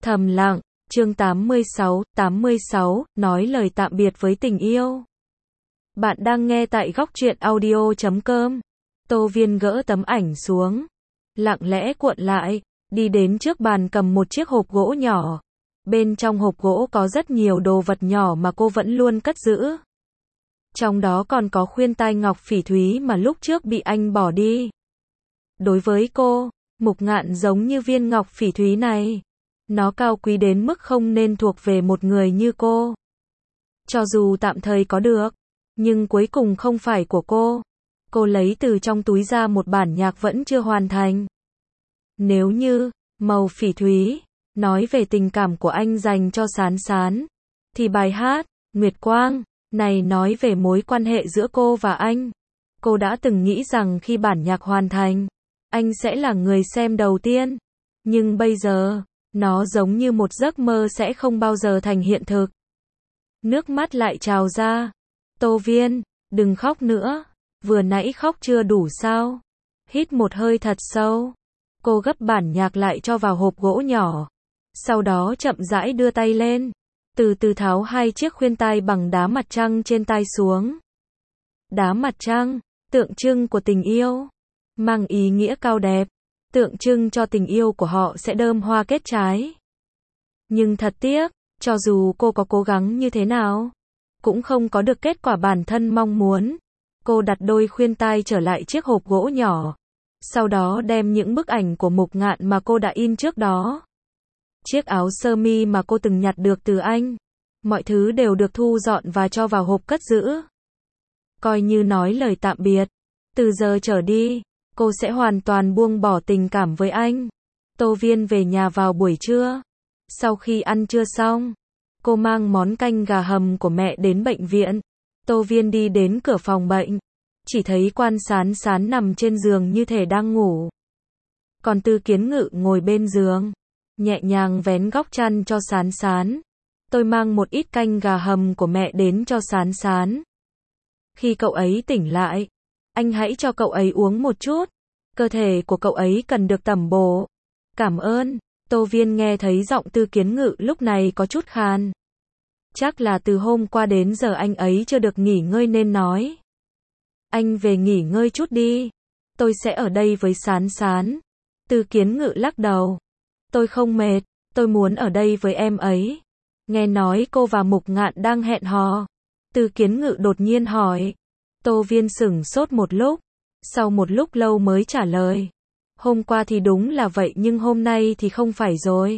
Thầm lặng, chương 86, nói lời tạm biệt với tình yêu. Bạn đang nghe tại góc truyện audio.com. Tô Viên gỡ tấm ảnh xuống, lặng lẽ cuộn lại, đi đến trước bàn cầm một chiếc hộp gỗ nhỏ. Bên trong hộp gỗ có rất nhiều đồ vật nhỏ mà cô vẫn luôn cất giữ. Trong đó còn có khuyên tai ngọc phỉ thúy mà lúc trước bị anh bỏ đi. Đối với cô, Mục Ngạn giống như viên ngọc phỉ thúy này. Nó cao quý đến mức không nên thuộc về một người như cô. Cho dù tạm thời có được, nhưng cuối cùng không phải của cô. Cô lấy từ trong túi ra một bản nhạc vẫn chưa hoàn thành. Nếu như, màu phỉ thúy, nói về tình cảm của anh dành cho Sán Sán, thì bài hát, Nguyệt Quang, này nói về mối quan hệ giữa cô và anh. Cô đã từng nghĩ rằng khi bản nhạc hoàn thành, anh sẽ là người xem đầu tiên. Nhưng bây giờ, nó giống như một giấc mơ sẽ không bao giờ thành hiện thực. Nước mắt lại trào ra. Tô Viên, đừng khóc nữa. Vừa nãy khóc chưa đủ sao? Hít một hơi thật sâu. Cô gấp bản nhạc lại cho vào hộp gỗ nhỏ. Sau đó chậm rãi đưa tay lên. Từ từ tháo hai chiếc khuyên tai bằng đá mặt trăng trên tai xuống. Đá mặt trăng, tượng trưng của tình yêu. Mang ý nghĩa cao đẹp. Tượng trưng cho tình yêu của họ sẽ đơm hoa kết trái. Nhưng thật tiếc, cho dù cô có cố gắng như thế nào, cũng không có được kết quả bản thân mong muốn. Cô đặt đôi khuyên tai trở lại chiếc hộp gỗ nhỏ. Sau đó đem những bức ảnh của Mục Ngạn mà cô đã in trước đó. Chiếc áo sơ mi mà cô từng nhặt được từ anh. Mọi thứ đều được thu dọn và cho vào hộp cất giữ. Coi như nói lời tạm biệt. Từ giờ trở đi, cô sẽ hoàn toàn buông bỏ tình cảm với anh. Tô Viên về nhà vào buổi trưa. Sau khi ăn trưa xong, cô mang món canh gà hầm của mẹ đến bệnh viện. Tô Viên đi đến cửa phòng bệnh, chỉ thấy Quan Sán Sán nằm trên giường như thể đang ngủ. Còn Tư Kiến Ngự ngồi bên giường, nhẹ nhàng vén góc chăn cho Sán Sán. Tôi mang một ít canh gà hầm của mẹ đến cho Sán Sán. Khi cậu ấy tỉnh lại, anh hãy cho cậu ấy uống một chút. Cơ thể của cậu ấy cần được tẩm bổ. Cảm ơn. Tô Viên nghe thấy giọng Tư Kiến Ngự lúc này có chút khàn. Chắc là từ hôm qua đến giờ anh ấy chưa được nghỉ ngơi nên nói. Anh về nghỉ ngơi chút đi. Tôi sẽ ở đây với Sán Sán. Tư Kiến Ngự lắc đầu. Tôi không mệt, tôi muốn ở đây với em ấy. Nghe nói cô và Mục Ngạn đang hẹn hò. Tư Kiến Ngự đột nhiên hỏi. Tô Viên sửng sốt một lúc. Sau một lúc lâu mới trả lời. Hôm qua thì đúng là vậy nhưng hôm nay thì không phải rồi.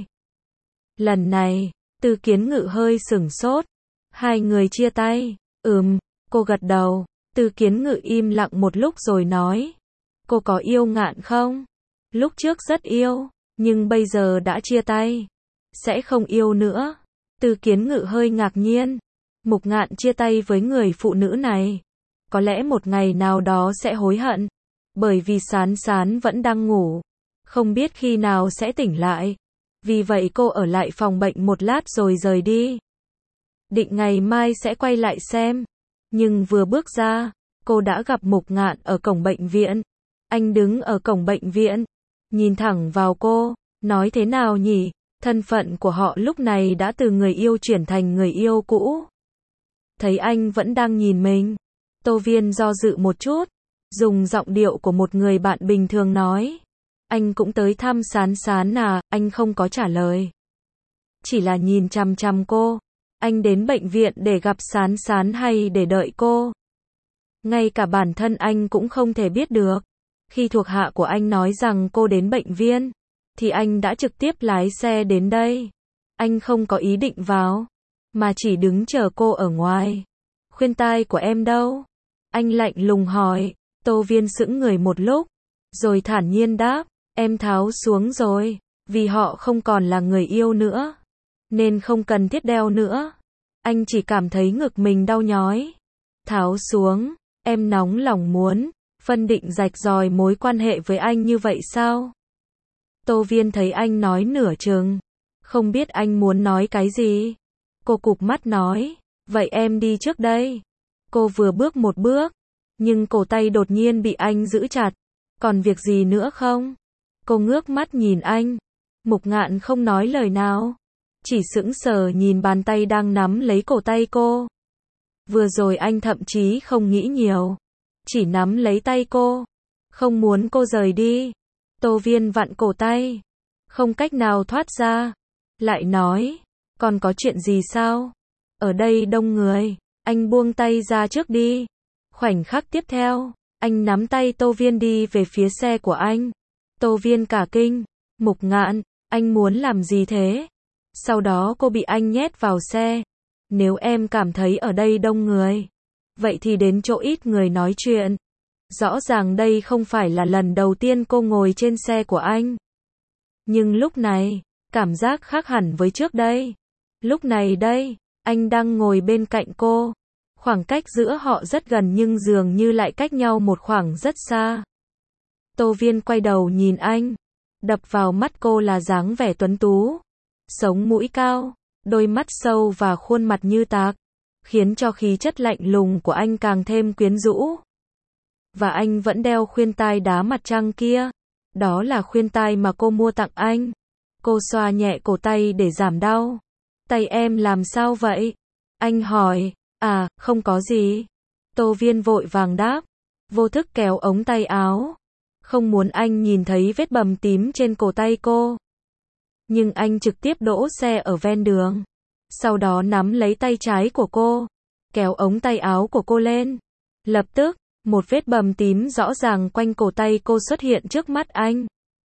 Lần này, Tư Kiến Ngự hơi sửng sốt. Hai người chia tay. Cô gật đầu. Tư Kiến Ngự im lặng một lúc rồi nói. Cô có yêu Ngạn không? Lúc trước rất yêu, nhưng bây giờ đã chia tay. Sẽ không yêu nữa. Tư Kiến Ngự hơi ngạc nhiên. Mục Ngạn chia tay với người phụ nữ này. Có lẽ một ngày nào đó sẽ hối hận. Bởi vì Sán Sán vẫn đang ngủ. Không biết khi nào sẽ tỉnh lại. Vì vậy cô ở lại phòng bệnh một lát rồi rời đi. Định ngày mai sẽ quay lại xem. Nhưng vừa bước ra, cô đã gặp Mục Ngạn ở cổng bệnh viện. Anh đứng ở cổng bệnh viện, nhìn thẳng vào cô, nói thế nào nhỉ? Thân phận của họ lúc này đã từ người yêu chuyển thành người yêu cũ. Thấy anh vẫn đang nhìn mình. Tô Viên do dự một chút, dùng giọng điệu của một người bạn bình thường nói. Anh cũng tới thăm Sán Sán à? Anh không có trả lời. Chỉ là nhìn chằm chằm cô. Anh đến bệnh viện để gặp Sán Sán hay để đợi cô? Ngay cả bản thân anh cũng không thể biết được. Khi thuộc hạ của anh nói rằng cô đến bệnh viện, thì anh đã trực tiếp lái xe đến đây. Anh không có ý định vào, mà chỉ đứng chờ cô ở ngoài. Khuyên tai của em đâu? Anh lạnh lùng hỏi. Tô Viên sững người một lúc, rồi thản nhiên đáp. Em tháo xuống rồi, vì họ không còn là người yêu nữa, nên không cần thiết đeo nữa. Anh chỉ cảm thấy ngực mình đau nhói. Tháo xuống, em nóng lòng muốn, phân định rạch ròi mối quan hệ với anh như vậy sao? Tô Viên thấy anh nói nửa chừng, không biết anh muốn nói cái gì. Cô cụp mắt nói, vậy em đi trước đây. Cô vừa bước một bước, nhưng cổ tay đột nhiên bị anh giữ chặt. Còn việc gì nữa không? Cô ngước mắt nhìn anh. Mục Ngạn không nói lời nào, chỉ sững sờ nhìn bàn tay đang nắm lấy cổ tay cô. Vừa rồi anh thậm chí không nghĩ nhiều, chỉ nắm lấy tay cô, không muốn cô rời đi. Tô Viên vặn cổ tay, không cách nào thoát ra, lại nói, còn có chuyện gì sao? Ở đây đông người, anh buông tay ra trước đi. Khoảnh khắc tiếp theo, anh nắm tay Tô Viên đi về phía xe của anh. Tô Viên cả kinh, Mục Ngạn, anh muốn làm gì thế? Sau đó cô bị anh nhét vào xe. Nếu em cảm thấy ở đây đông người, vậy thì đến chỗ ít người nói chuyện. Rõ ràng đây không phải là lần đầu tiên cô ngồi trên xe của anh. Nhưng lúc này, cảm giác khác hẳn với trước đây. Lúc này đây, anh đang ngồi bên cạnh cô. Khoảng cách giữa họ rất gần nhưng dường như lại cách nhau một khoảng rất xa. Tô Viên quay đầu nhìn anh. Đập vào mắt cô là dáng vẻ tuấn tú, sống mũi cao, đôi mắt sâu và khuôn mặt như tạc, khiến cho khí chất lạnh lùng của anh càng thêm quyến rũ. Và anh vẫn đeo khuyên tai đá mặt trăng kia. Đó là khuyên tai mà cô mua tặng anh. Cô xoa nhẹ cổ tay để giảm đau. Tay em làm sao vậy? Anh hỏi. À, không có gì. Tô Viên vội vàng đáp, vô thức kéo ống tay áo, không muốn anh nhìn thấy vết bầm tím trên cổ tay cô. Nhưng anh trực tiếp đỗ xe ở ven đường. Sau đó nắm lấy tay trái của cô, kéo ống tay áo của cô lên. Lập tức, một vết bầm tím rõ ràng quanh cổ tay cô xuất hiện trước mắt anh.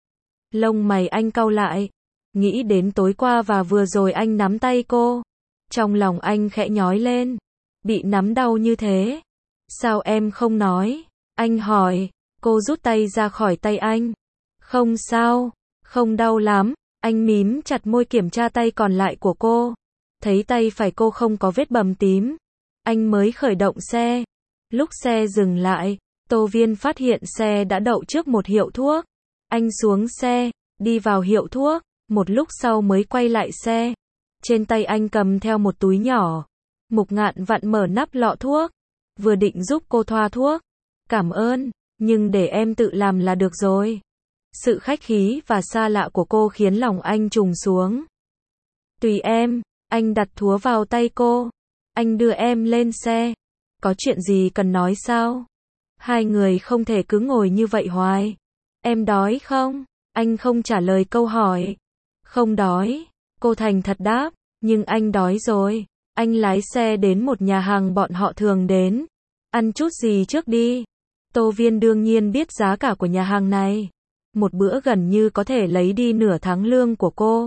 Lông mày anh cau lại, nghĩ đến tối qua và vừa rồi anh nắm tay cô. Trong lòng anh khẽ nhói lên, bị nắm đau như thế. Sao em không nói? Anh hỏi. Cô rút tay ra khỏi tay anh. Không sao, không đau lắm. Anh mím chặt môi kiểm tra tay còn lại của cô. Thấy tay phải cô không có vết bầm tím. Anh mới khởi động xe. Lúc xe dừng lại, Tô Viên phát hiện xe đã đậu trước một hiệu thuốc. Anh xuống xe, đi vào hiệu thuốc, một lúc sau mới quay lại xe. Trên tay anh cầm theo một túi nhỏ. Mục Ngạn vặn mở nắp lọ thuốc, vừa định giúp cô thoa thuốc. Cảm ơn, nhưng để em tự làm là được rồi. Sự khách khí và xa lạ của cô khiến lòng anh trùng xuống. Tùy em, anh đặt thúa vào tay cô. Anh đưa em lên xe. Có chuyện gì cần nói sao? Hai người không thể cứ ngồi như vậy hoài. Em đói không? Anh không trả lời câu hỏi. Không đói, cô thành thật đáp, nhưng anh đói rồi. Anh lái xe đến một nhà hàng bọn họ thường đến. Ăn chút gì trước đi. Tô Viên đương nhiên biết giá cả của nhà hàng này. Một bữa gần như có thể lấy đi nửa tháng lương của cô.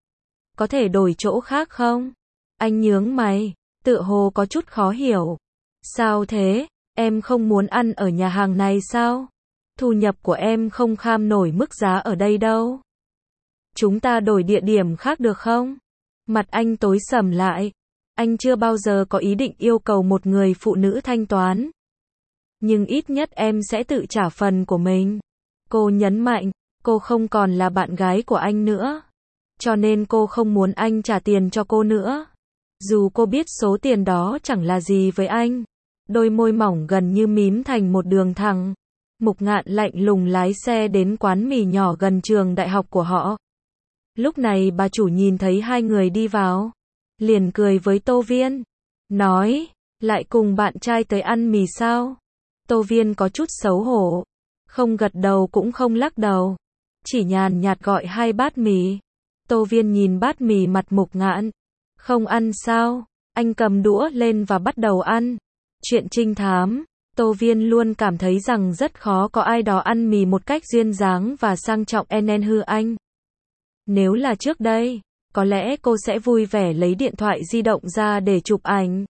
Có thể đổi chỗ khác không? Anh nhướng mày, tựa hồ có chút khó hiểu. Sao thế? Em không muốn ăn ở nhà hàng này sao? Thu nhập của em không kham nổi mức giá ở đây đâu. Chúng ta đổi địa điểm khác được không? Mặt anh tối sầm lại. Anh chưa bao giờ có ý định yêu cầu một người phụ nữ thanh toán. Nhưng ít nhất em sẽ tự trả phần của mình. Cô nhấn mạnh, cô không còn là bạn gái của anh nữa. Cho nên cô không muốn anh trả tiền cho cô nữa. Dù cô biết số tiền đó chẳng là gì với anh. Đôi môi mỏng gần như mím thành một đường thẳng. Mục Ngạn lạnh lùng lái xe đến quán mì nhỏ gần trường đại học của họ. Lúc này bà chủ nhìn thấy hai người đi vào, liền cười với Tô Viên, nói, lại cùng bạn trai tới ăn mì sao? Tô Viên có chút xấu hổ, không gật đầu cũng không lắc đầu, chỉ nhàn nhạt gọi 2 bát mì. Tô Viên nhìn bát mì mặt Mục Ngạn, không ăn sao? Anh cầm đũa lên và bắt đầu ăn. Chuyện trinh thám, Tô Viên luôn cảm thấy rằng rất khó có ai đó ăn mì một cách duyên dáng và sang trọng hư anh. Nếu là trước đây, có lẽ cô sẽ vui vẻ lấy điện thoại di động ra để chụp ảnh.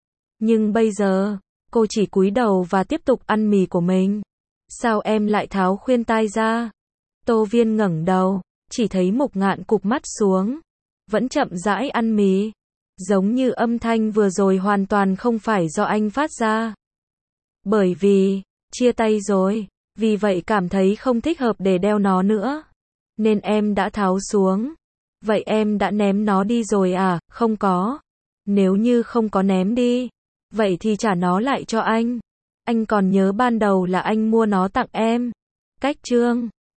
Nhưng bây giờ, cô chỉ cúi đầu và tiếp tục ăn mì của mình. Sao em lại tháo khuyên tai ra? Tô Viên ngẩng đầu, chỉ thấy Mục Ngạn cụp mắt xuống, vẫn chậm rãi ăn mì, giống như âm thanh vừa rồi hoàn toàn không phải do anh phát ra. Bởi vì, chia tay rồi, vì vậy cảm thấy không thích hợp để đeo nó nữa. Nên em đã tháo xuống. Vậy em đã ném nó đi rồi à? Không có. Nếu như không có ném đi, vậy thì trả nó lại cho anh. Anh còn nhớ ban đầu là anh mua nó tặng em. Cách chương